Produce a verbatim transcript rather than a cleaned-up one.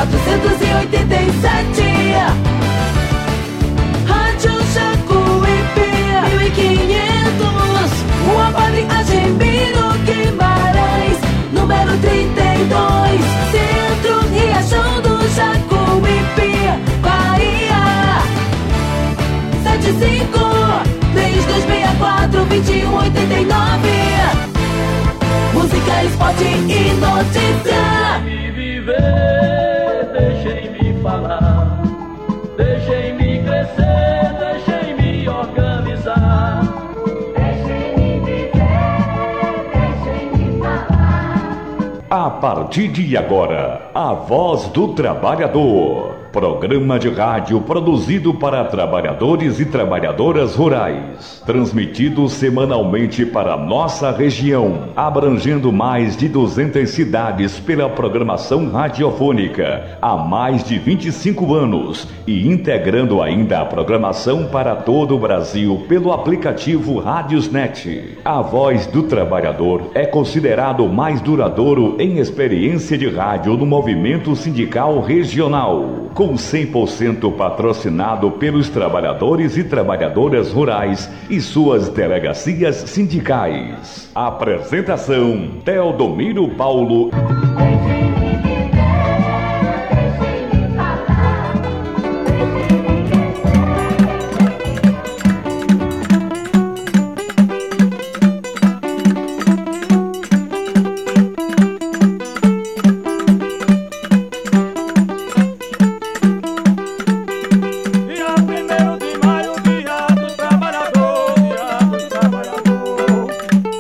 quatrocentos e oitenta e sete. Rádio Jacuípe mil e quinhentos, Rua Padre Ademiro Guimarães, número trinta e dois, Centro Riachão do Jacuípe, Bahia. Sete cinco três dois seis quatro dois um oito nove. Música, esporte e notícia. Deixem-me viver, deixem-me falar, deixem-me crescer, deixem-me organizar. Deixem-me viver, deixem-me falar. A partir de agora, a Voz do Trabalhador. Programa de rádio produzido para trabalhadores e trabalhadoras rurais. Transmitido semanalmente para nossa região, abrangendo mais de duzentas cidades pela programação radiofônica há mais de vinte e cinco anos e integrando ainda a programação para todo o Brasil pelo aplicativo Radiosnet. A Voz do Trabalhador é considerado o mais duradouro em experiência de rádio no movimento sindical regional, com cem por cento patrocinado pelos trabalhadores e trabalhadoras rurais e suas delegacias sindicais. Apresentação: Teodomiro Paulo. Deixem-me